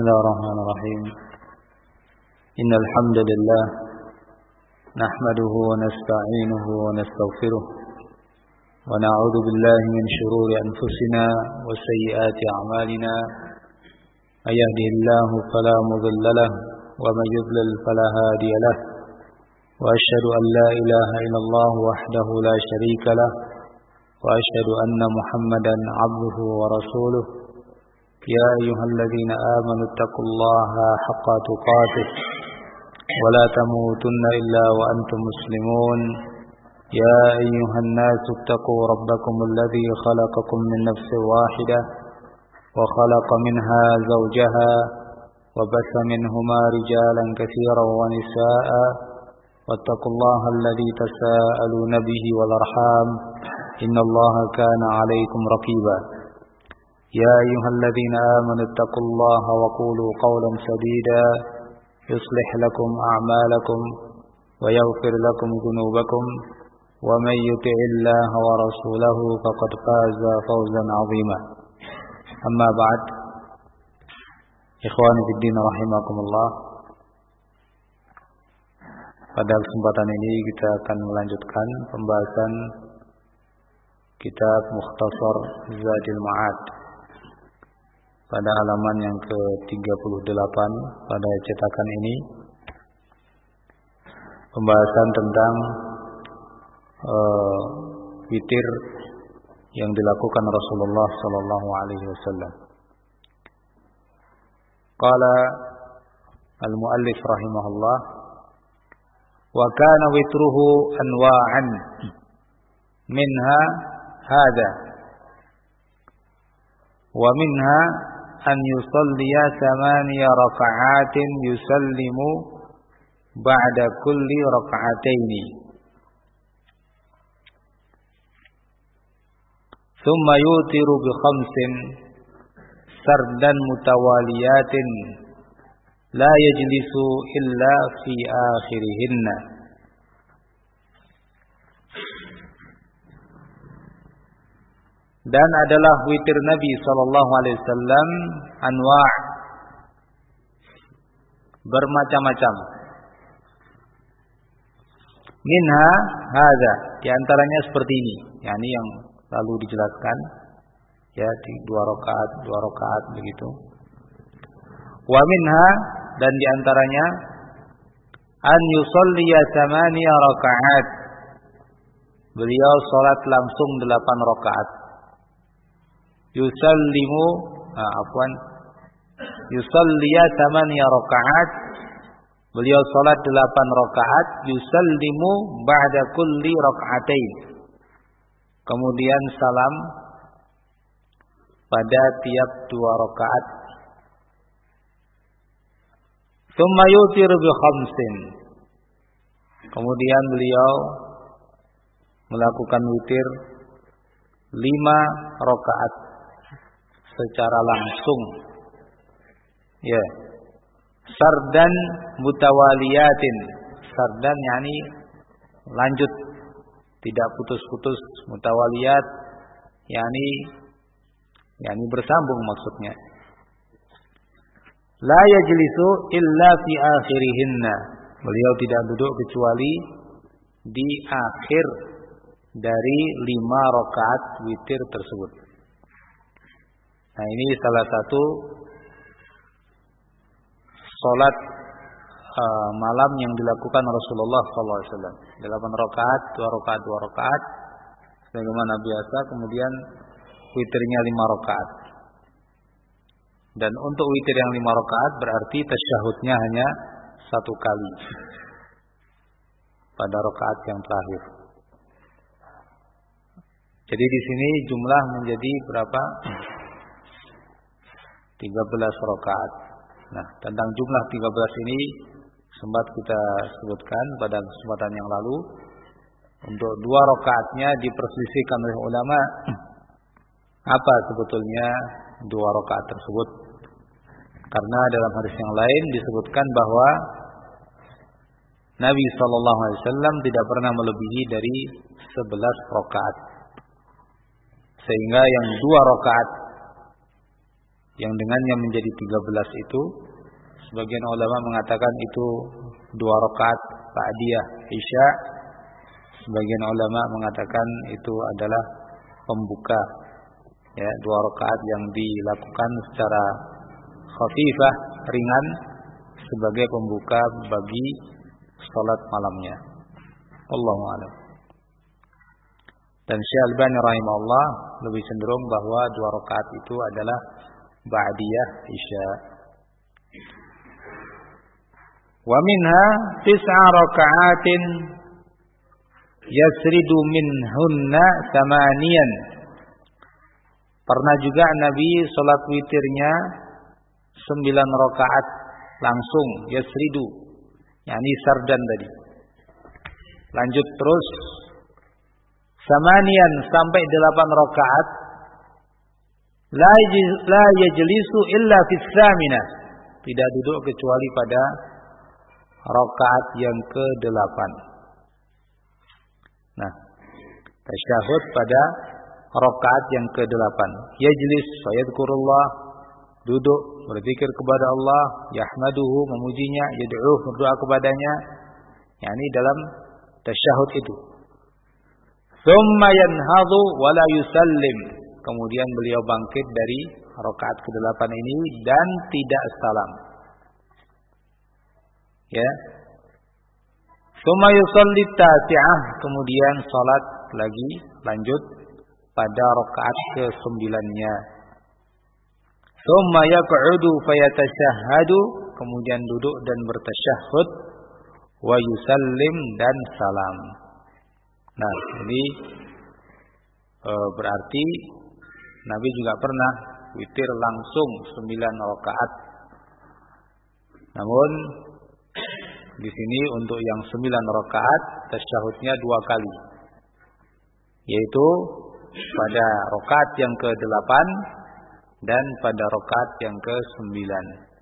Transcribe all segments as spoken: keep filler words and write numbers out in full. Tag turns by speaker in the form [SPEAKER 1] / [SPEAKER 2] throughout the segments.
[SPEAKER 1] Bismillahirrahmanirrahim. Innal hamdalillah nahmaduhu wa nasta'inuhu wa nastaghfiruh wa na'udzu billahi min shururi anfusina wa sayyiati a'malina. May yahdihillahu fala mudilla lahu wa may yudlil fala hadiya lahu. Wa asyhadu an la ilaha illallah wahdahu la syarika lahu wa asyhadu anna Muhammadan 'abduhu wa rasuluh. يا أيها الذين آمنوا اتقوا الله حق تقاته ولا تموتن إلا وأنتم مسلمون. يا أيها الناس اتقوا ربكم الذي خلقكم من نفس واحدة وخلق منها زوجها وبث منهما رجالا كثيرا ونساء واتقوا الله الذي تساءلون به والأرحام إن الله كان عليكم رقيبا. يا أيها الذين آمنوا اتقوا الله وقولوا قولا سديدا يصلح لكم أعمالكم ويغفر لكم ذنوبكم ومن يطع الله ورسوله فقد فاز فوزا عظيما. أما بعد، إخواني في الدين rahimakumullah. Pada kesempatan ini kita akan melanjutkan pembahasan kitab Mukhtasar Zadil Ma'ad pada halaman yang ke tiga puluh delapan pada cetakan ini. Pembahasan tentang uh, witir yang dilakukan Rasulullah sallallahu alaihi wasallam. Qala al-muallif rahimahullah, wa kana witruhu anwa'an minha hada wa minha an yusalliya thamaniya raka'atin yusallimu ba'da kulli raka'ataini thumma yutiru bi khamsin sardan mutawaliyatin la yajlisu illa fi akhirihinna. Dan adalah witir Nabi sallallahu alaihi wasallam anwa' bermacam-macam. Minha hadza, di antaranya seperti ini, yakni yang lalu dijelaskan ya, di dua rakaat, dua rakaat begitu. Wa minha, dan di antaranya an yusalliya thamaniya rakaat, beliau salat langsung delapan rakaat. Yusallimu, ah, afwan, yusalliya thamaniya rakaat, beliau salat delapan rakaat, yusallimu ba'da kulli raka'atain, kemudian salam pada tiap dua rakaat. Tsumma yutir bi khamsin, kemudian beliau melakukan witir lima rakaat secara langsung, ya. Sardan mutawaliyatin, sardan yakni lanjut, tidak putus-putus. Mutawaliyat yakni yakni bersambung maksudnya. La yajlisu illa fi akhirihinna, beliau tidak duduk kecuali di akhir dari lima rakaat witir tersebut. Nah, ini salah satu salat uh, malam yang dilakukan Rasulullah sallallahu alaihi wasallam. Delapan rakaat, dua rakaat, dua rakaat, sebagaimana biasa. Kemudian witirnya lima rakaat. Dan untuk witir yang lima rakaat berarti tasyahudnya hanya satu kali pada rakaat yang terakhir. Jadi di sini jumlah menjadi berapa? tiga belas rakaat. Nah, tentang jumlah tiga belas ini sempat kita sebutkan pada kesempatan yang lalu. Untuk dua rakaatnya diperselisihkan oleh ulama. Apa sebetulnya dua rakaat tersebut? Karena dalam hadis yang lain disebutkan bahwa Nabi sallallahu alaihi wasallam tidak pernah melebihi dari sebelas rakaat. Sehingga yang dua rakaat yang dengannya menjadi tiga belas itu sebagian ulama mengatakan itu dua rakaat ba'diyah Isya, sebagian ulama mengatakan itu adalah pembuka, ya, dua rakaat yang dilakukan secara khafifah, ringan sebagai pembuka bagi salat malamnya. Wallahu a'lam. Dan Syekh Albani rahimahullah lebih cenderung bahwa dua rakaat itu adalah ba'diyah Isya. Wa minha tis'a raka'atin yasridu minhunna samaniyan. Pernah juga Nabi salat witirnya sembilan rakaat langsung, yasridu, yakni sardan tadi. Lanjut terus samaniyan sampai delapan rakaat. La la yajlisu illa fi tsaminah. Tidak duduk kecuali pada rakaat yang kedelapan. Nah, tasyahud pada rakaat yang kedelapan. Yajlis wa yadhkurullah, duduk berzikir kepada Allah, yahmaduhu, memujinya, yad'uh, berdoa kepadanya. yakni dalam tasyahud itu. Tsumma yanhadhu wa la yusallim. Kemudian beliau bangkit dari rakaat kedelapan ini dan tidak salam. Ya. Tsumma yusalli tasi'ah, kemudian salat lagi lanjut pada rakaat kesembilannya. Tsumma yaq'udu fayatashahhadu, kemudian duduk dan bertasyahud, wa yusallim, dan salam. Nah, ini e, berarti Nabi juga pernah witir langsung sembilan rakaat. Namun di sini untuk yang sembilan rakaat tasyahudnya dua kali, yaitu pada rakaat yang kedelapan dan pada rakaat yang kesembilan.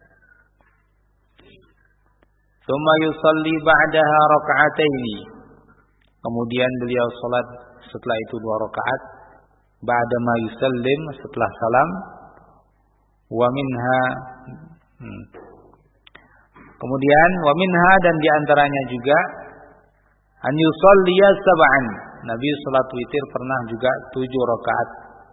[SPEAKER 1] Tsumma yusalli ba'daha raka'ataini. Kemudian beliau salat setelah itu dua rakaat. Ba'da ma yusallim, setelah salam. Wa minha hmm. Kemudian wa minha, dan diantaranya juga an yusalliya sab'an. Nabi salat witir pernah juga tujuh rakaat.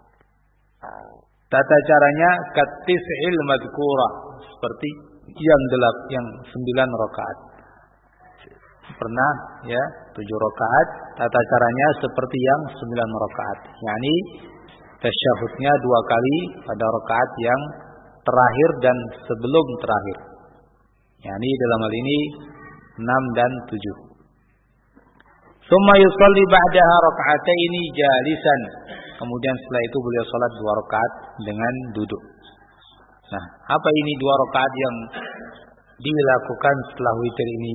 [SPEAKER 1] Tata caranya katis'il madhkurah, seperti yang delap yang sembilan rakaat. Pernah ya tujuh rakaat, tata caranya seperti yang sembilan rakaat. yakni tasyahudnya dua kali pada rakaat yang terakhir dan sebelum terakhir. yakni dalam hal ini enam dan tujuh. Tsumma yusalli ba'daha raka'ataini jalisan. Kemudian setelah itu beliau salat dua rakaat dengan duduk. Nah, apa ini dua rakaat yang dilakukan setelah witir ini?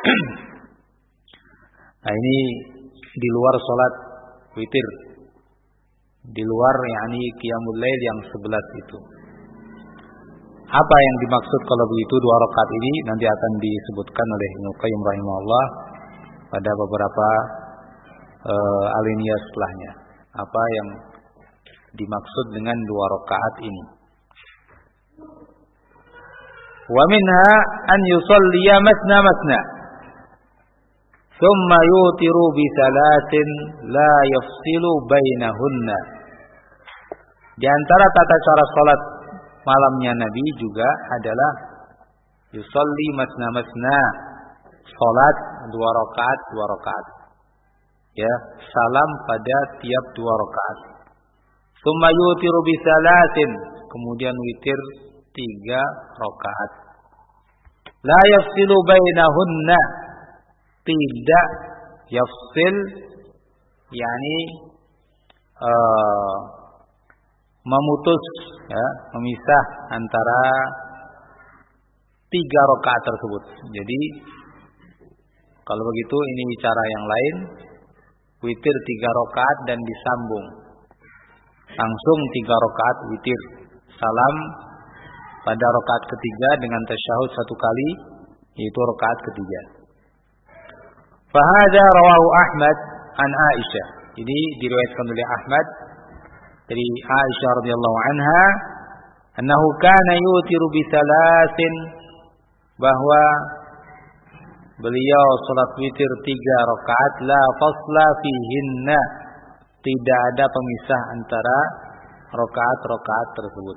[SPEAKER 1] Nah, ini di luar salat witir, di luar yakni qiyamul lail yang sebelas itu. Apa yang dimaksud kalau begitu dua rakaat ini nanti akan disebutkan oleh Ibnu Qayyim rahimahullah pada beberapa uh, alinea setelahnya. Apa yang dimaksud dengan dua rakaat ini? Wa minha an yusalliya masna masna, thumma yutiru bi salatin la yafsilu bainahunna. Di antara tata cara salat malamnya Nabi juga adalah yusalli masna masna, salat dua rakaat dua rakaat. Ya, salam pada tiap dua rakaat. Tsumma yutiru bi salatin, kemudian witir tiga rakaat. La yafsilu bainahunna, tidak yafsil yakni uh, memutus, ya, memisah antara tiga rakaat tersebut. Jadi kalau begitu ini cara yang lain, witir tiga rakaat dan disambung langsung tiga rakaat witir, salam pada rakaat ketiga dengan tasyahud satu kali, yaitu rakaat ketiga. Fahada rawahu Ahmad an Aisyah. Jadi diriwayatkan oleh Ahmad dari Aisyah radhiyallahu anha, annahu kana yutiru bi thalathin, bahwa beliau salat witir tiga rakaat, la fasla fihinna, tidak ada pemisah antara rakaat-rakaat tersebut.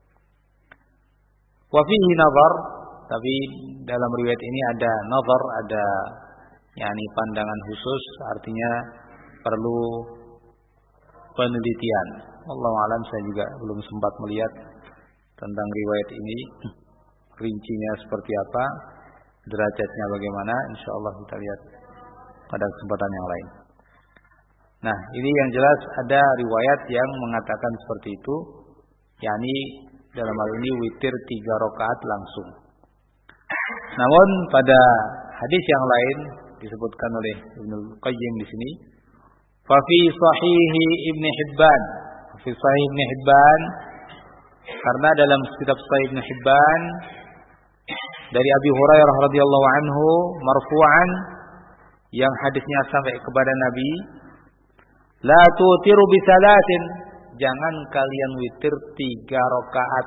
[SPEAKER 1] Wa fihi nazar, tapi dalam riwayat ini ada nazar, ada yakni pandangan khusus, artinya perlu penelitian. Wallahu alam, saya juga belum sempat melihat tentang riwayat ini, rincinya seperti apa, derajatnya bagaimana. Insyaallah kita lihat pada kesempatan yang lain. Nah, ini yang jelas ada riwayat yang mengatakan seperti itu, yakni dalam hal ini witir tiga rakaat langsung. Namun pada hadis yang lain disebutkan oleh Ibnu Qayyim di sini, fa fi sahih Ibnu Hibban, fi sahih Ibnu Hibban, karena dalam kitab Sahih Ibnu Hibban dari Abi Hurairah radhiyallahu anhu marfu'an, yang hadisnya sampai kepada Nabi, la tutiru bi salatin, jangan kalian witir tiga rakaat.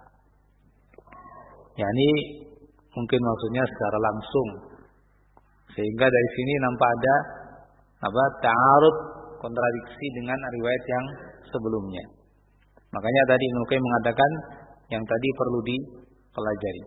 [SPEAKER 1] Yani mungkin maksudnya secara langsung. Sehingga dari sini nampak ada apa? Ta'arud, kontradiksi dengan riwayat yang sebelumnya. Makanya tadi Ibnu Qayyim mengatakan yang tadi perlu dipelajari.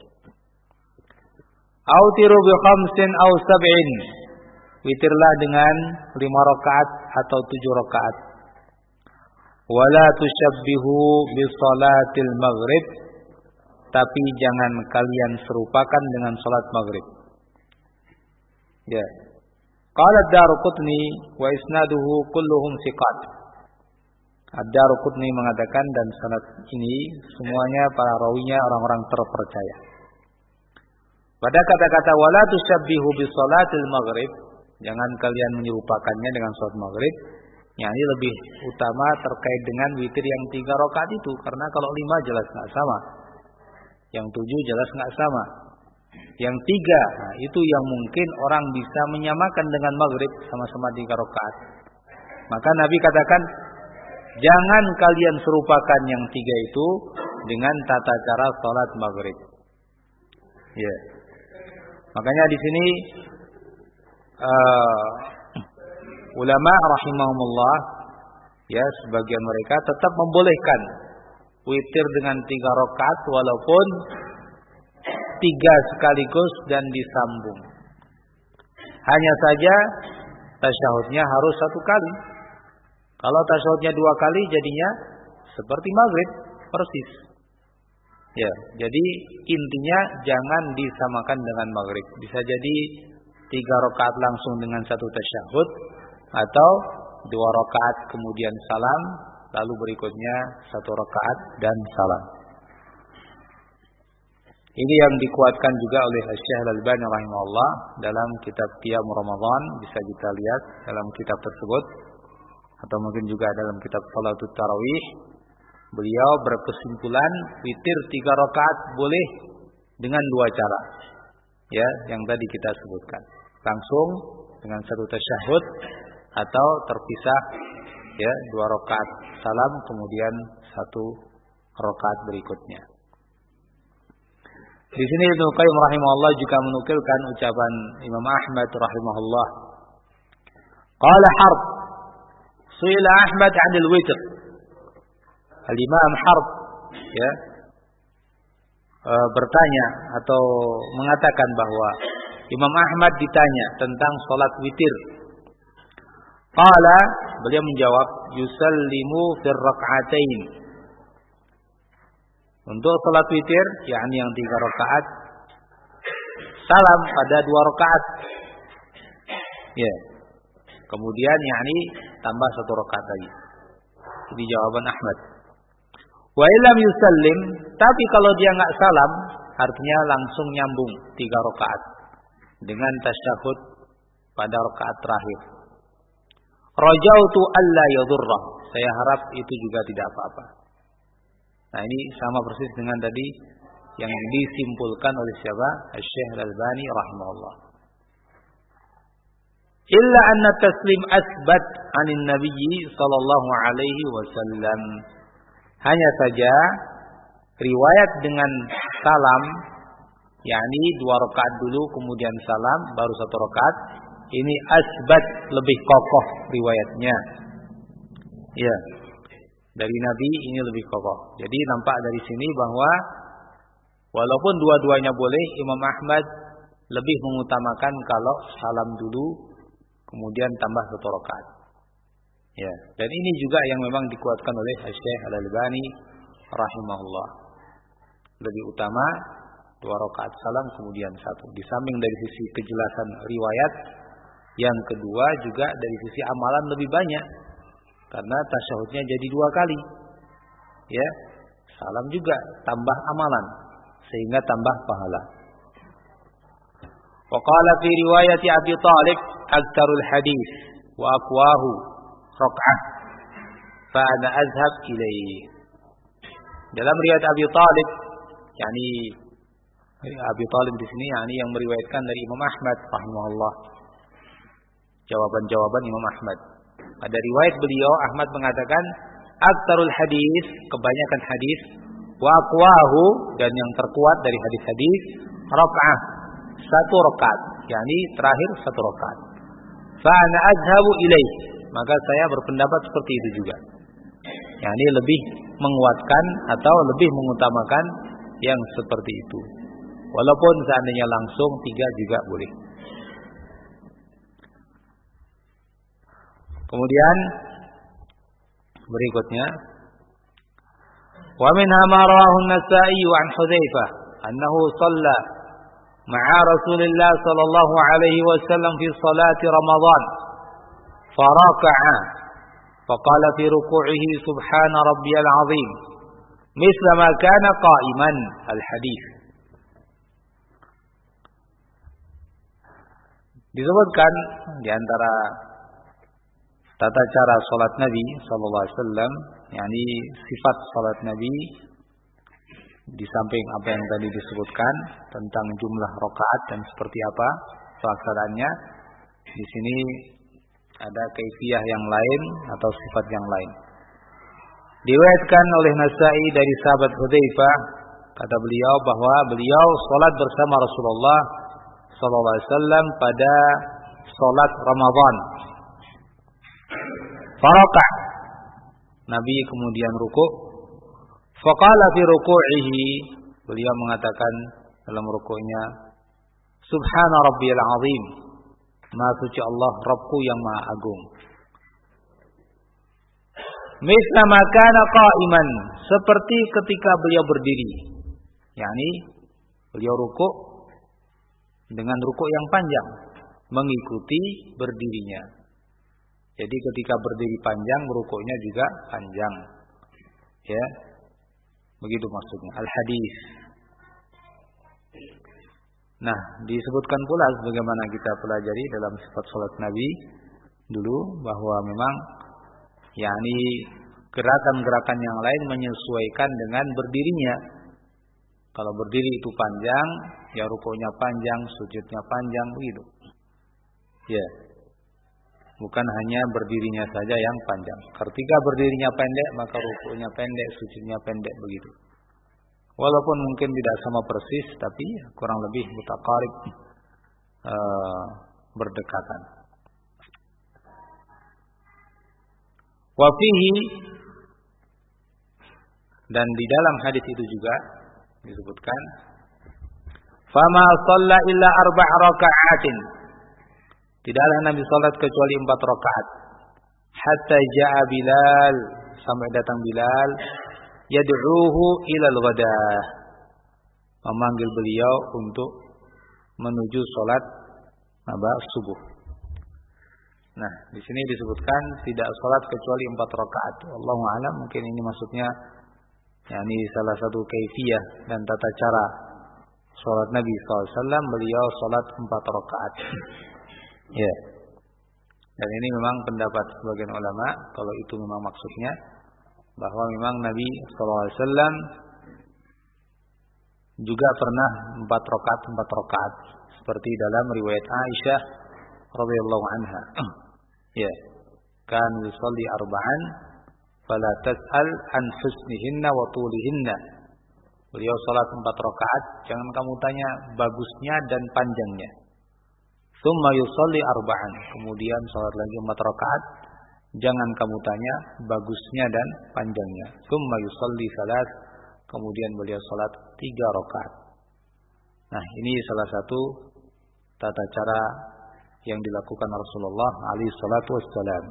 [SPEAKER 1] Autiru bi khamsin aw sab'in, witirlah dengan lima rakaat atau tujuh rakaat. Wala tusyabbihu bi salatil maghrib, tapi jangan kalian serupakan dengan salat maghrib. Ya. Qala ad-Daruqutni wa isnaduhu kulluhum thiqat. Ad-Daruqutni mengatakan, dan sanad ini semuanya para rawinya orang-orang terpercaya. Pada kata-kata wala tusyabbihu bi salatil maghrib, jangan kalian menyerupakannya dengan salat maghrib, yakni lebih utama terkait dengan witir yang tiga rakaat itu, karena kalau lima jelas nggak sama, yang tujuh jelas nggak sama, yang tiga, nah itu yang mungkin orang bisa menyamakan dengan maghrib, sama-sama tiga rakaat. Maka Nabi katakan, jangan kalian serupakan yang tiga itu dengan tata cara salat maghrib. Ya, yeah. Makanya di sini uh, ulama rahimahumullah, ya sebagian mereka tetap membolehkan witir dengan tiga rakaat walaupun tiga sekaligus dan disambung. Hanya saja tasyahudnya harus satu kali. Kalau tasyahudnya dua kali jadinya seperti maghrib persis. Ya, jadi intinya jangan disamakan dengan maghrib. Bisa jadi tiga rakaat langsung dengan satu tasyahud, atau dua rakaat kemudian salam, lalu berikutnya satu rakaat dan salam. Ini yang dikuatkan juga oleh Syekh Al-Albani rahimahullah dalam kitab Qiyam Ramadan, bisa kita lihat dalam kitab tersebut, atau mungkin juga dalam kitab Shalatut Tarawih. Beliau berkesimpulan witir tiga rakaat boleh dengan dua cara, ya, yang tadi kita sebutkan, langsung dengan satu tasyahud, atau terpisah, ya, dua rakaat salam kemudian satu rakaat berikutnya. Di sini Ibnu Qayyim rahimahullah juga menukilkan ucapan Imam Ahmad rahimahullah. Qala Harb, su'ila Ahmad 'anil witr. Al-Imam Harb, ya, e, bertanya atau mengatakan bahwa Imam Ahmad ditanya tentang salat witir. Qala, beliau menjawab, yusallimu fir rak'atain. Untuk salat witir, yakni yang tiga rakaat, salam pada dua rakaat. Ya. Kemudian yakni tambah satu rakaat lagi. Ini jawaban Ahmad. Wa illam yusallim, tapi kalau dia enggak salam, artinya langsung nyambung tiga rakaat dengan tasyahud pada rakaat terakhir. Rajautu alla yadurra, saya harap itu juga tidak apa-apa. Nah, ini sama persis dengan tadi yang disimpulkan oleh siapa? Syekh Al-Albani rahimahullah. Illa anna taslim asbat 'anin nabiyyi sallallahu alaihi wasallam. Hanya saja riwayat dengan salam, yakni dua rakaat dulu kemudian salam baru satu rakaat, ini asbat, lebih kokoh riwayatnya. Ya, dari Nabi ini lebih kokoh. Jadi nampak dari sini bahwa walaupun dua-duanya boleh, Imam Ahmad lebih mengutamakan kalau salam dulu kemudian tambah satu rakaat. Ya, dan ini juga yang memang dikuatkan oleh Syekh Al-Albani rahimahullah. Lebih utama dua rakaat salam kemudian satu. Di samping dari sisi kejelasan riwayat, yang kedua juga dari sisi amalan lebih banyak. Karena tasyahudnya jadi dua kali. Ya, salam juga tambah amalan sehingga tambah pahala. Wa qala fi riwayat Abi Thalib aktsarul hadis wa aqwahu rak'ah fa ana azhab ilaihi. Dalam riwayat Abi Thalib, yakni Abi Thalib di sini yakni yang meriwayatkan dari Imam Ahmad rahimahullah. Jawaban-jawaban Imam Ahmad. Pada riwayat beliau Ahmad mengatakan aktsarul hadis, kebanyakan hadis, wa aqwahu, dan yang terkuat dari hadis-hadis rak'ah, satu rakaat, yakni terakhir satu rakaat. Fa ana azhabu ilaih, maka saya berpendapat seperti itu juga. Yakni lebih menguatkan atau lebih mengutamakan yang seperti itu. Walaupun seandainya langsung tiga juga boleh. Kemudian berikutnya, wa minha ma rawahu an-Nasa'i an Hudzaifah annahu shalla ma'a Rasulillah sallallahu alaihi wasallam fi salati Ramadan faraka'a faqala fi ruku'ihi subhana rabbiyal azim misla ma kana qa'iman al-hadits. Disebutkan di antara tata cara salat Nabi sallallahu alaihi wasallam, yakni sifat salat Nabi, di samping apa yang tadi disebutkan tentang jumlah rakaat dan seperti apa pelaksanaannya, di sini ada kaifiyah yang lain atau sifat yang lain. Diriwayatkan oleh Nasa'i dari sahabat Hudzaifah, kata beliau bahwa beliau salat bersama Rasulullah sallallahu alaihi wasallam pada salat Ramadan. Faraka, Nabi kemudian rukuk. Faqala fi ruku'ihi, beliau mengatakan dalam rukuknya, subhana rabbiyal azim, maha suci Allah Rabbku yang maha agung. Misla ma kana qa'iman, seperti ketika beliau berdiri, yakni beliau rukuk dengan rukuk yang panjang mengikuti berdirinya. Jadi ketika berdiri panjang, rukuknya juga panjang. Ya. Begitu maksudnya. Al-hadis. Nah, disebutkan pula sebagaimana kita pelajari dalam sifat salat Nabi dulu bahwa memang yakni gerakan-gerakan yang lain menyesuaikan dengan berdirinya. Kalau berdiri itu panjang, ya rukuknya panjang, sujudnya panjang begitu. Ya. Bukan hanya berdirinya saja yang panjang. Ketika berdirinya pendek, maka rukuknya pendek, sujudnya pendek begitu. Walaupun mungkin tidak sama persis, tapi kurang lebih mutaqarib, uh, berdekatan. Wa fihi, dan di dalam hadis itu juga disebutkan, fama shalla illa arba' raka'atin. Tidaklah Nabi salat kecuali empat rakaat. Hatta ja'a Bilal, sampai datang Bilal, yad'uhu ilal ghadah, memanggil beliau untuk menuju salat apa subuh. Nah, di sini disebutkan tidak salat kecuali empat rakaat. Wallahu a'lam, mungkin ini maksudnya yakni salah satu kaifiyah dan tata cara salat Nabi sallallahu alaihi wasallam, beliau salat empat rakaat. Ya. Dan ini memang pendapat sebagian ulama, kalau itu memang maksudnya, bahwa memang Nabi sallallahu alaihi wasallam juga pernah empat rakaat empat rakaat seperti dalam riwayat Aisyah radhiyallahu anha. Ya. Kan yusalli arba'an fala tas'al an husnihinna wa tulihinna. Beliau salat empat rakaat, jangan kamu tanya bagusnya dan panjangnya. Tsumma yusalli arba'an, kemudian salat lagi empat rakaat, jangan kamu tanya bagusnya dan panjangnya. Tsumma yusalli salat, kemudian beliau salat tiga rakaat. Nah, ini salah satu tata cara yang dilakukan Rasulullah alaihi salatu wassalam.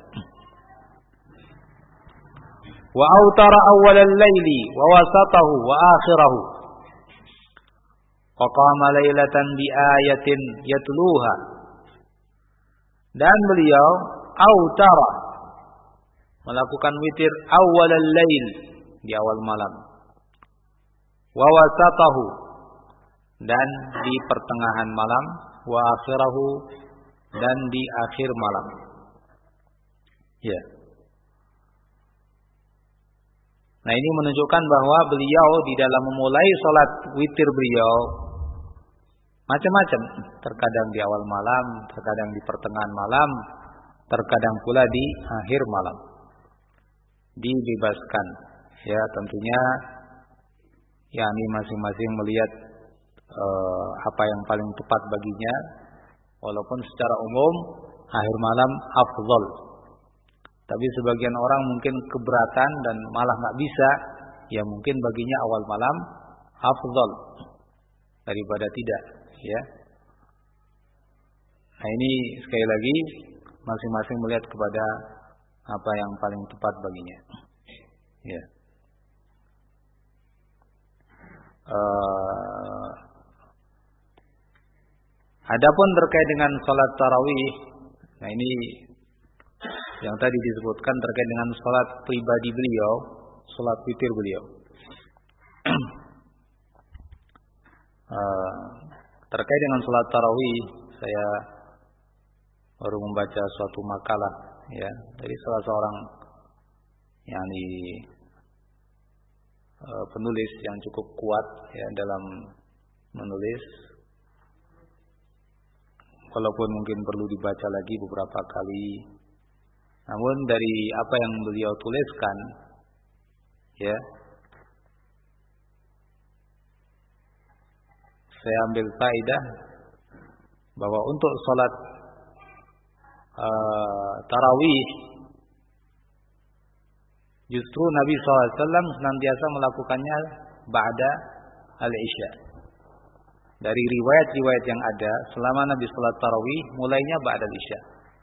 [SPEAKER 1] Wa autara awwalal laili wa wasatahu wa akhirahu. Wa qama lailatan bi ayatin yatluha. Dan beliau autara melakukan witir awwalal lail, di awal malam. Wa wasatahu, dan di pertengahan malam, wa akhirahu, dan di akhir malam. Ya. Nah, ini menunjukkan bahwa beliau di dalam memulai salat witir beliau macam-macam. Terkadang di awal malam, terkadang di pertengahan malam, terkadang pula di akhir malam. Dibebaskan. Ya, tentunya yakni masing-masing melihat uh, apa yang paling tepat baginya. Walaupun secara umum akhir malam afdhal. Tapi sebagian orang mungkin keberatan dan malah nggak bisa, ya mungkin baginya awal malam afdhal daripada tidak, ya. Nah, ini sekali lagi masing-masing melihat kepada apa yang paling tepat baginya. Ya. Uh, Adapun terkait dengan salat tarawih, nah ini yang tadi disebutkan terkait dengan salat pribadi beliau, salat witir beliau. uh, terkait dengan salat tarawih, saya baru membaca suatu makalah, ya, dari salah seorang yang di uh, penulis yang cukup kuat, ya, dalam menulis. Walaupun mungkin perlu dibaca lagi beberapa kali, namun dari apa yang beliau tuliskan, ya, saya ambil faedah bahwa untuk sholat uh, tarawih justru Nabi shallallahu alaihi wasallam senantiasa melakukannya ba'da al-isya. Dari riwayat-riwayat yang ada, selama Nabi salat tarawih mulainya ba'dal isya.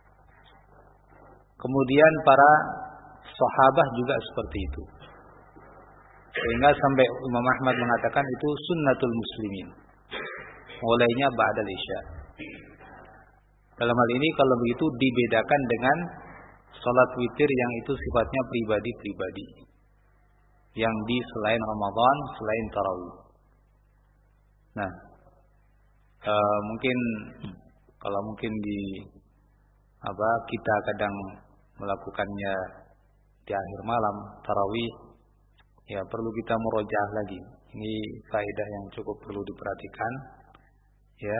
[SPEAKER 1] Kemudian para sahabat juga seperti itu. Sehingga sampai Imam Ahmad mengatakan itu sunnatul muslimin. Mulainya ba'dal isya. Dalam hal ini kalau begitu dibedakan dengan salat witir yang itu sifatnya pribadi-pribadi. Yang di selain Ramadan, selain tarawih. Nah, Uh, mungkin kalau mungkin di apa kita kadang melakukannya di akhir malam tarawih, ya perlu kita murojaah lagi. Ini faedah yang cukup perlu diperhatikan, ya.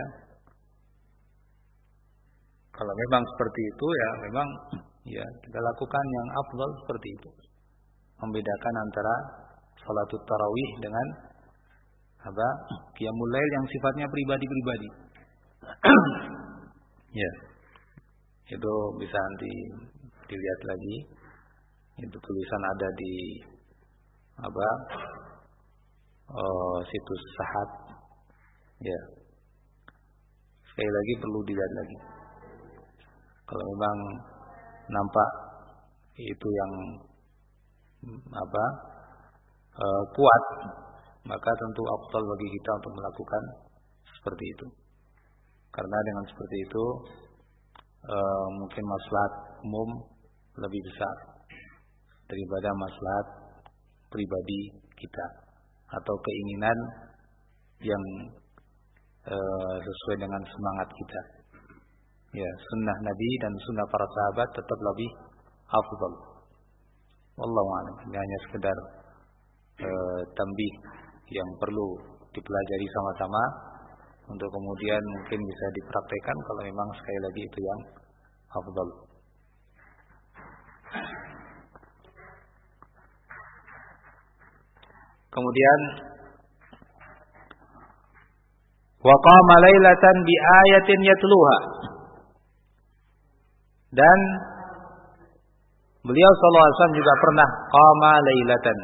[SPEAKER 1] Kalau memang seperti itu, ya memang ya kita lakukan yang afdal seperti itu. Membedakan antara salatut tarawih dengan apa? Qiyamul lail yang sifatnya pribadi-pribadi. Ya. Itu bisa nanti dilihat lagi. Itu tulisan ada di apa? Oh, situs Sahat. Ya. Sekali lagi perlu dilihat lagi. Kalau memang nampak itu yang apa? Uh, kuat, maka tentu afdal bagi kita untuk melakukan seperti itu. Karena dengan seperti itu e, mungkin maslahat umum lebih besar daripada maslahat pribadi kita atau keinginan yang e, sesuai dengan semangat kita. Ya, sunnah Nabi dan sunnah para sahabat tetap lebih afdal. Wallahu a'lam. Ini hanya sekedar e, tambih yang perlu dipelajari sama-sama untuk kemudian mungkin bisa dipraktekkan kalau memang sekali lagi itu yang afdal. Kemudian Wa qama lailatan bi ayatin yatluha. Dan beliau sallallahu alaihi wasallam juga pernah qama lailatan,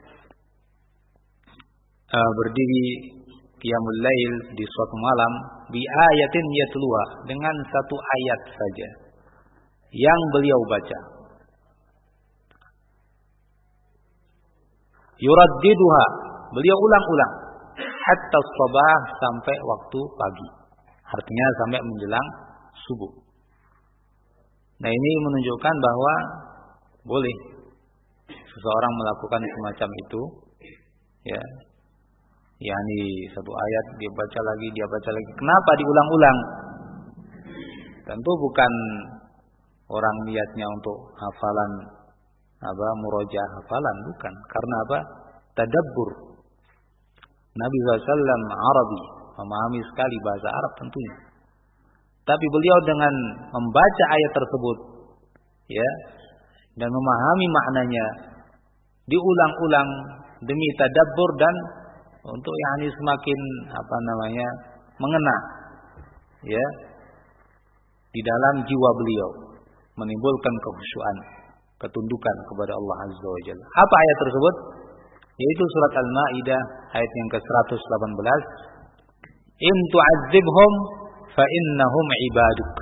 [SPEAKER 1] uh, berdiri qiyamul lail di suatu malam bi ayatin yatluha, dengan satu ayat saja yang beliau baca. Yuraddiduha, beliau ulang-ulang hatta sabah, sampai waktu pagi. Artinya sampai menjelang subuh. Nah, ini menunjukkan bahwa boleh seseorang melakukan semacam itu, ya. yakni satu ayat dia baca lagi, dia baca lagi. Kenapa diulang-ulang? Tentu bukan orang niatnya untuk hafalan apa murojaah hafalan, bukan. Karena apa? Tadabbur. Nabi sallallahu alaihi wasallam Arabi, memahami sekali bahasa Arab tentunya. Tapi beliau dengan membaca ayat tersebut, ya, dan memahami maknanya, diulang-ulang demi tadabbur dan untuk yakni semakin apa namanya mengena, ya, di dalam jiwa beliau, menimbulkan kekhusyuan, ketundukan kepada Allah Azza wa Jalla. Apa ayat tersebut? Yaitu surat Al-Maidah ayat yang ke seratus delapan belas. In tu'adzibhum fa innahum ibaduk.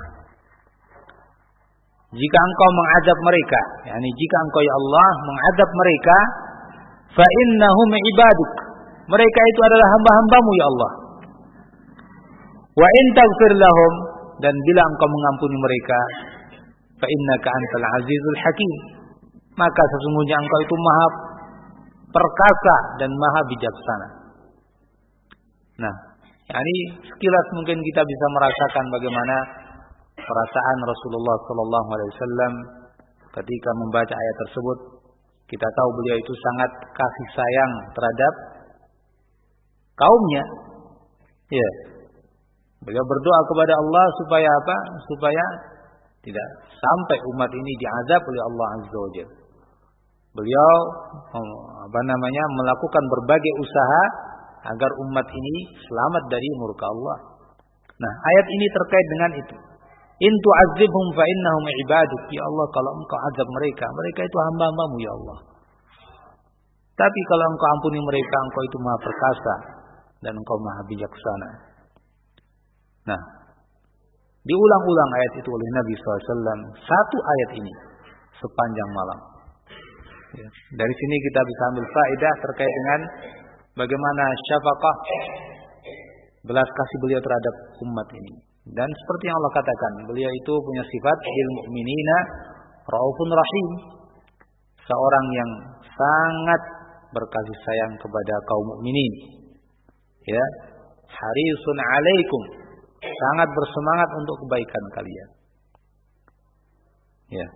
[SPEAKER 1] Jika engkau mengadab mereka, yakni jika engkau ya Allah mengadab mereka, fa innahum ibaduk. Mereka itu adalah hamba-hambamu ya Allah. Wa in taghfir lahum, dan bila engkau mengampuni mereka, fa innaka antal azizul hakim, maka sesungguhnya engkau itu maha perkasa dan maha bijaksana. Nah, yakni sekilas mungkin kita bisa merasakan bagaimana perasaan Rasulullah sallallahu alaihi wasallam ketika membaca ayat tersebut. Kita tahu beliau itu sangat kasih sayang terhadap kaumnya. Ya. Beliau berdoa kepada Allah supaya apa? Supaya tidak sampai umat ini diazab oleh Allah Azza wa Jalla. Beliau apa namanya melakukan berbagai usaha agar umat ini selamat dari murka Allah. Nah, ayat ini terkait dengan itu. In tu'adzibhum fa innahum ibaduk. Ya Allah, kalau engkau azab mereka, mereka itu hamba-hambamu ya Allah. Tapi kalau engkau ampuni mereka, engkau itu maha perkasa dan engkau maha bijaksana. Nah, diulang-ulang ayat itu oleh Nabi sallallahu alaihi wasallam, satu ayat ini sepanjang malam. Ya. Dari sini kita bisa ambil faedah terkait dengan bagaimana syafaqah, belas kasih beliau terhadap umat ini. Dan seperti yang Allah katakan, beliau itu punya sifat bil mu'minina raufun rahim, seorang yang sangat berkasih sayang kepada kaum mukminin. Ya, harisun alaikum, sangat bersemangat untuk kebaikan kalian. Ya.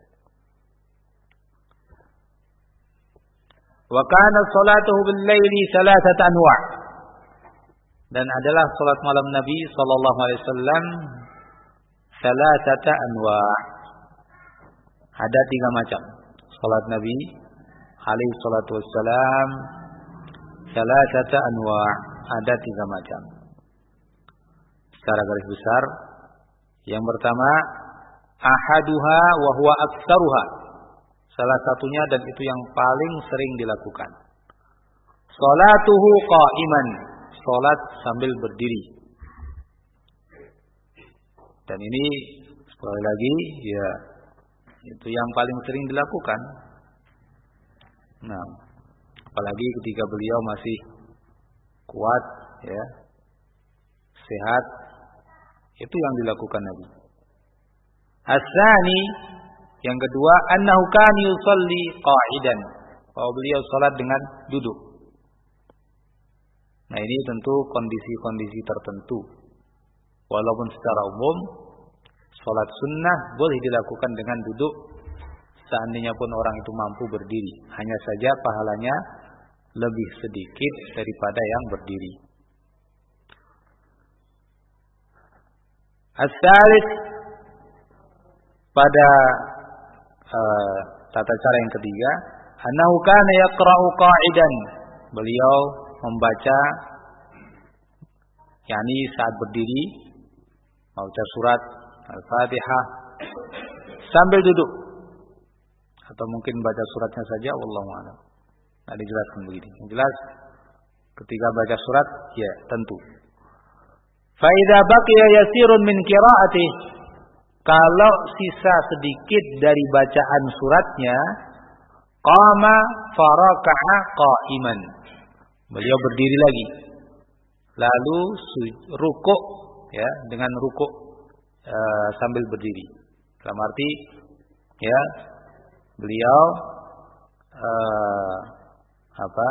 [SPEAKER 1] Wa kana salatuhu bil laili salasat anwa'. Dan adalah salat malam Nabi sallallahu alaihi wasallam salasat anwa'. Ada tiga macam. Salat Nabi alaihi salatu wassalam salasat anwa', ada tiga macam. Secara garis besar, yang pertama ahaduha wa huwa aktsaruha. Salah satunya dan itu yang paling sering dilakukan. Salatuhu qa'iman, salat sambil berdiri. Dan ini sekali lagi ya itu yang paling sering dilakukan. Nah, apalagi ketika beliau masih kuat, ya, sehat, itu yang dilakukan Nabi. As-sani, yang kedua, annahu kana yusalli qa'idan, bahwa beliau salat dengan duduk. Nah, ini tentu kondisi-kondisi tertentu. Walaupun secara umum salat sunnah boleh dilakukan dengan duduk, seandainya pun orang itu mampu berdiri. Hanya saja pahalanya lebih sedikit daripada yang berdiri. As-salis, pada uh, tata cara yang ketiga, annahu kana yaqra'u qa'idan, beliau membaca yakni saat berdiri membaca surat Al-Fatihah sambil duduk, atau mungkin baca suratnya saja, wallahu a'lam. Nah, dijelaskan begini. Yang jelas ketika baca surat, ya tentu. Fa idza baqiya yasirun min qiraatih, kalau sisa sedikit dari bacaan suratnya, qama faraka'a qa'iman. Beliau berdiri lagi. Lalu rukuk, ya, dengan rukuk uh, sambil berdiri. Dalam arti, ya, beliau uh, apa?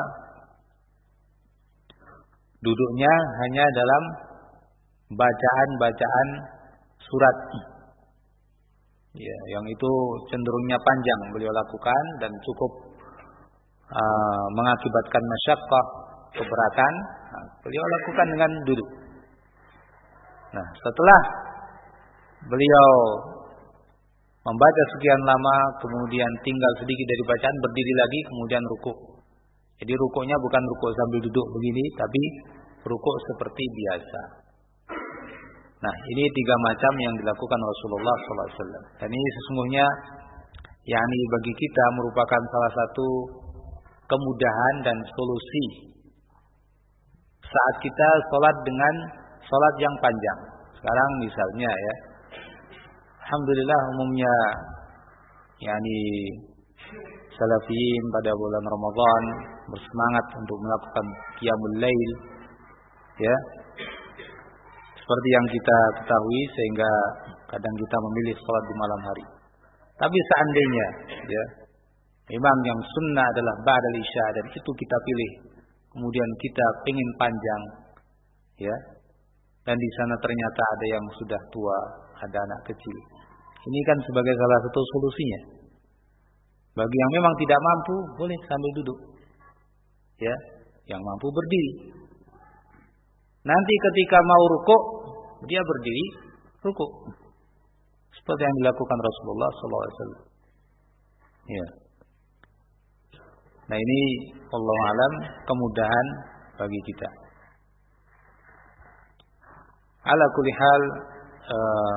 [SPEAKER 1] Duduknya hanya dalam bacaan-bacaan surat. Ya, yang itu cenderungnya panjang beliau lakukan dan cukup uh, mengakibatkan masyaqqah, keberatan. Nah, beliau lakukan dengan duduk. Nah, setelah beliau membaca sekian lama, kemudian tinggal sedikit dari bacaan, berdiri lagi, kemudian rukuk. Jadi rukuknya bukan rukuk sambil duduk begini, tapi rukuk seperti biasa. Nah, ini tiga macam yang dilakukan Rasulullah shallallahu alaihi wasallam. Dan ini sesungguhnya, yakni bagi kita merupakan salah satu kemudahan dan solusi saat kita sholat dengan sholat yang panjang. Sekarang misalnya, ya, alhamdulillah umumnya, yakni salafiyin pada bulan Ramadan bersemangat untuk melakukan qiyamul lail, ya, seperti yang kita ketahui, sehingga kadang kita memilih sholat di malam hari. Tapi seandainya, ya, imam yang sunnah adalah ba'dal isya dan itu kita pilih, kemudian kita ingin panjang, ya, dan di sana ternyata ada yang sudah tua, ada anak kecil. Ini kan sebagai salah satu solusinya. Bagi yang memang tidak mampu, boleh sambil duduk, ya, yang mampu berdiri. Nanti ketika mau rukuk, dia berdiri rukuk, seperti yang dilakukan Rasulullah shallallahu alaihi wasallam. Ya. Nah, ini wallahu alam kemudahan bagi kita. Ala kulli hal, uh,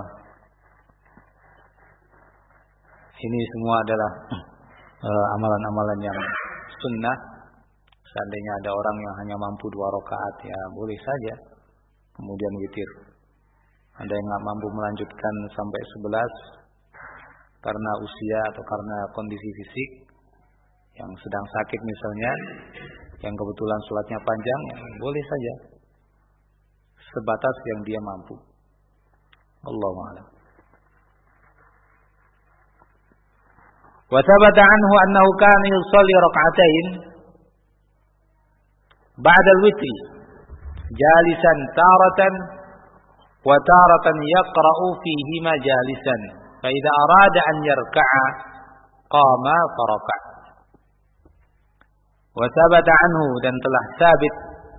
[SPEAKER 1] ini semua adalah uh, amalan-amalan yang sunnah. Seandainya ada orang yang hanya mampu dua rakaat, ya boleh saja. Kemudian witir. Ada yang nggak mampu melanjutkan sampai sebelas karena usia atau karena kondisi fisik, yang sedang sakit misalnya, yang kebetulan sholatnya panjang, ya boleh saja. Sebatas yang dia mampu. Allahu a'lam. Wa thabata anhu annahu kana yusalli rak'atain ba'da al-witri jalisan taratan wa taratan yaqra'u fihima jalisan fa idza arada an yarka'a qama faraka'. Wa thabata anhu, dan telah sabit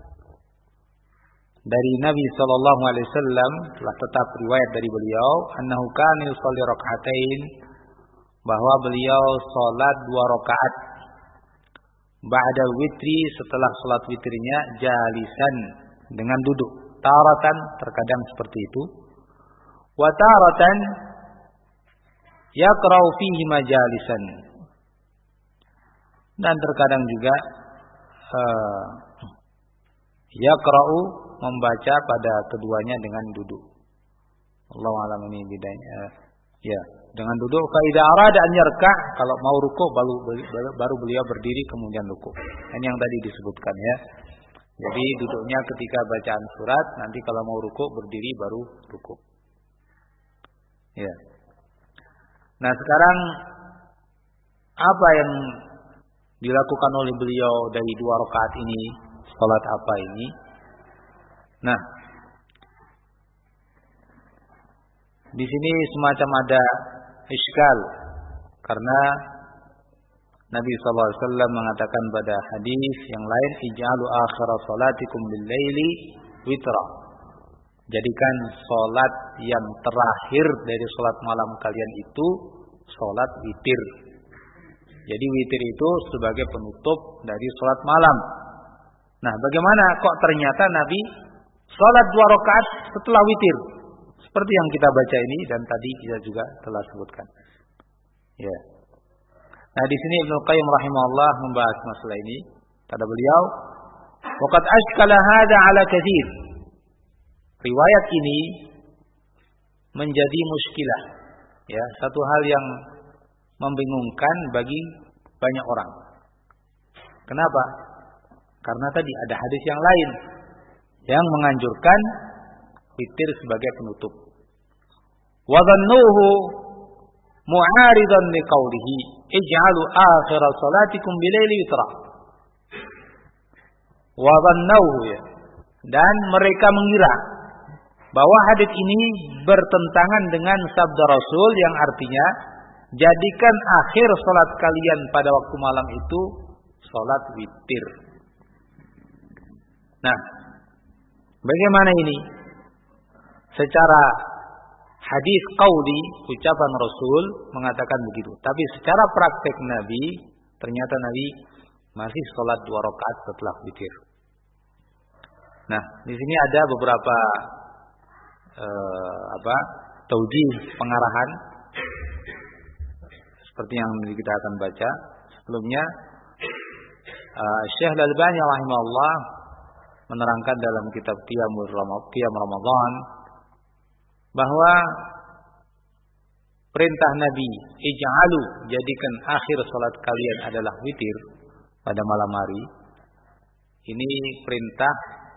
[SPEAKER 1] dari Nabi sallallahu alaihi wasallam, telah tetap riwayat dari beliau, annahu kana yusalli rak'atain, bahwa beliau salat dua rakaat ba'da witri, setelah salat witrinya, jalisan, dengan duduk. Taratan, terkadang seperti itu. Wa taratan yaqra'u fihi majalisan, dan terkadang juga uh, yaqra'u, membaca pada keduanya dengan duduk. Allahu a'lam ini bedanya. Uh, ya, dengan duduk. Fa idza arada an yarka', kalau mau rukuk baru baru beliau berdiri kemudian rukuk. Ini yang tadi disebutkan, ya. Jadi duduknya ketika bacaan surat, nanti kalau mau rukuk berdiri baru rukuk. Ya. Nah, sekarang apa yang dilakukan oleh beliau dari dua rakaat ini? Salat apa ini? Nah, di sini semacam ada iskal, karena Nabi sallallahu alaihi wasallam mengatakan pada hadis yang lain, ij'alu akhira salatikum bil-laili witra. Jadikan salat yang terakhir dari salat malam kalian itu salat witir. Jadi witir itu sebagai penutup dari salat malam. Nah, bagaimana kok ternyata Nabi salat dua rakaat setelah witir. Seperti yang kita baca ini dan tadi kita juga telah sebutkan. Ya. Nah, di sini Ibnu Qayyim rahimahullah membahas masalah ini. Kata beliau, "Waqad ashkala hadza 'ala katsir." Riwayat ini menjadi muskilah. Ya, satu hal yang membingungkan bagi banyak orang. Kenapa? Karena tadi ada hadis yang lain yang menganjurkan witir sebagai penutup. Wa dhannuhu mu'aridan liqaulihi ij'alu akhir salatikum bilaili witra. Wa dhannuhu, ya. Dan mereka mengira bahwa hadis ini bertentangan dengan sabda Rasul yang artinya jadikan akhir salat kalian pada waktu malam itu salat witir. Nah, bagaimana ini? Secara hadis qauli, ucapan Rasul mengatakan begitu. Tapi secara praktek Nabi, ternyata Nabi masih salat dua rakaat setelah witir. Nah, di sini ada beberapa eh, apa? taujih pengarahan seperti yang kita akan baca. Sebelumnya uh, Syekh Al-Albani rahimahullah menerangkan dalam kitab Qiyamul Qiyam Ramadan bahwa perintah Nabi, ij'alu, jadikan akhir salat kalian adalah witir pada malam hari. Ini perintah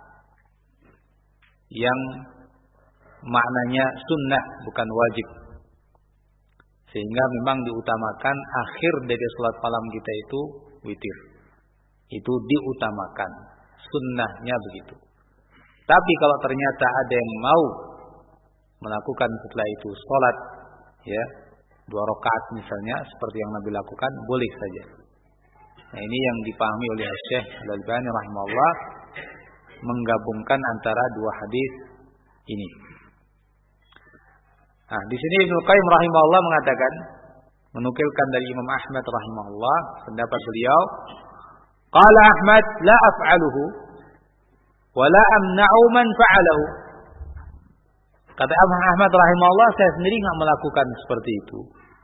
[SPEAKER 1] yang maknanya sunnah, bukan wajib. Sehingga memang diutamakan akhir dari salat malam kita itu witir. Itu diutamakan, sunnahnya begitu. Tapi kalau ternyata ada yang mau melakukan setelah itu salat, ya, dua rakaat misalnya seperti yang Nabi lakukan, boleh saja. Nah, ini yang dipahami oleh Syekh Al-Albani rahimahullah, menggabungkan antara dua hadis ini. Nah, di sini Ibnu Qayyim rahimahullah mengatakan, menukilkan dari Imam Ahmad rahimahullah pendapat beliau, qala Ahmad la af'aluhu wa la amna'u man fa'alahu. Kata Imam Ahmad rahimahullah, saya sendiri enggak melakukan seperti itu.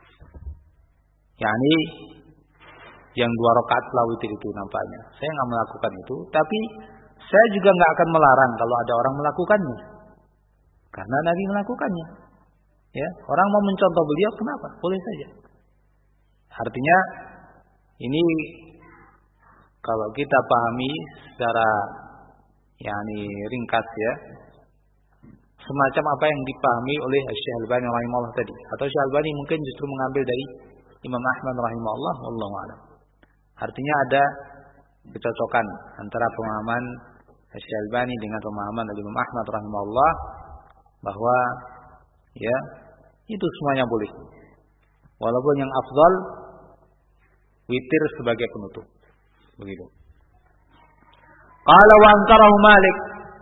[SPEAKER 1] yakni yang dua rakaat setelah witir itu nampaknya. Saya enggak melakukan itu, tapi saya juga enggak akan melarang kalau ada orang melakukannya. Karena Nabi melakukannya. Ya, orang mau mencontoh beliau, kenapa? Boleh saja. Artinya ini kalau kita pahami secara yakni ringkas ya, semacam apa yang dipahami oleh Syekh Al-Albani rahimahullah tadi, atau Syekh Al-Albani mungkin justru mengambil dari Imam Ahmad rahimahullah, wallahu a'lam. Artinya ada kecocokan antara pemahaman Syekh Al-Albani dengan pemahaman dari Imam Ahmad rahimahullah, bahwa ya itu semuanya boleh. Walaupun yang afdal witir sebagai penutup. Begitu. Qala wa ankarahu Malik.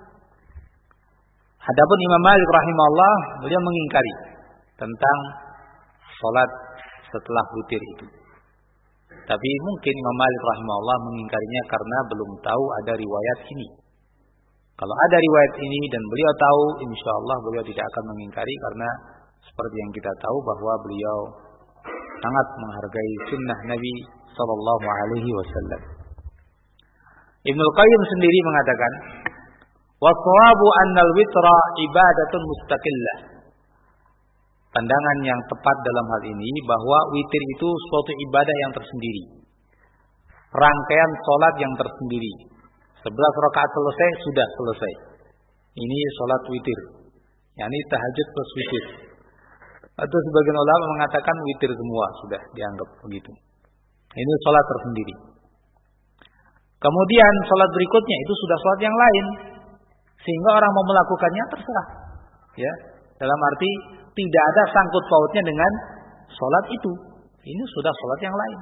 [SPEAKER 1] Adapun Imam Malik rahimahullah, beliau mengingkari tentang salat setelah witir itu. Tapi mungkin Imam Malik rahimahullah mengingkarinya karena belum tahu ada riwayat ini. Kalau ada riwayat ini dan beliau tahu, insyaallah beliau tidak akan mengingkari, karena seperti yang kita tahu bahwa beliau sangat menghargai sunnah Nabi sallallahu alaihi wasallam. Ibnu Qayyim sendiri mengatakan, "Wassawabu annal witra ibadatun mustaqillah." Pandangan yang tepat dalam hal ini bahwa witir itu suatu ibadah yang tersendiri. Rangkaian salat yang tersendiri. sebelas rakaat selesai, sudah selesai. Ini salat witir. yakni tahajud plus witir. Atau sebagian ulama mengatakan witir semua sudah dianggap begitu. Ini salat tersendiri. Kemudian salat berikutnya itu sudah salat yang lain, sehingga orang mau melakukannya terserah. Ya, dalam arti tidak ada sangkut pautnya dengan salat itu. Ini sudah salat yang lain.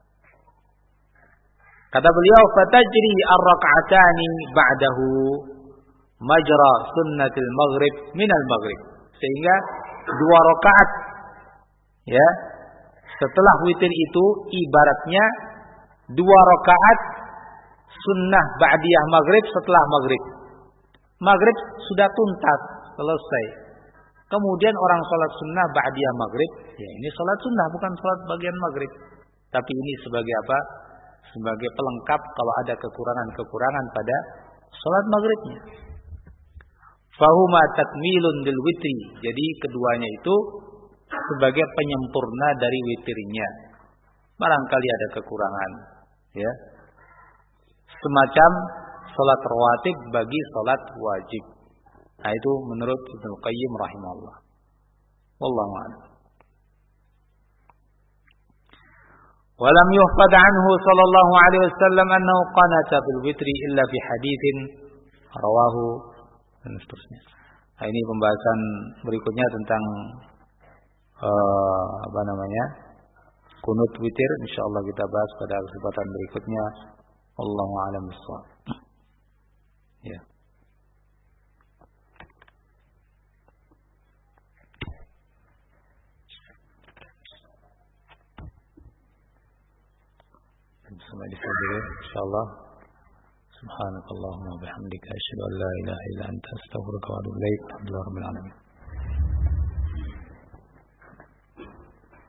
[SPEAKER 1] Kata beliau, fatajri ar-rak'atani ba'dahu majra sunnatil maghrib minal maghrib. Sehingga dua rakaat ya setelah witir itu ibaratnya dua rakaat sunnah ba'diyah maghrib setelah maghrib. maghrib sudah tuntas, selesai. Kemudian orang sholat sunnah ba'diyah maghrib, ya ini sholat sunnah bukan sholat bagian maghrib. Tapi ini sebagai apa? Sebagai pelengkap kalau ada kekurangan-kekurangan pada sholat maghribnya. Fahuma takmilun lil witri. Jadi keduanya itu sebagai penyempurna dari witirnya. Barangkali ada kekurangan, ya. Semacam sholat rawatib bagi sholat wajib. Nah itu menurut Ibnu Qayyim rahimahullah. Wallahu a'lam. Walam yuhfad anhu sallallahu alaihi wasallam annahu qanata bil witri illa fi haditsin rawahu dan seterusnya. Nah ini pembahasan berikutnya tentang uh, apa namanya? Kunut witir, insyaallah kita bahas pada kesempatan berikutnya. Wallahu a'lam bissawab. Ya. Sampai di sini dulu insyaallah. Subhanakallahumma wa bihamdika asyhadu an la ilaha illa anta astaghfiruka wa atubu ilaik. Alhamdulillahirabbil alamin.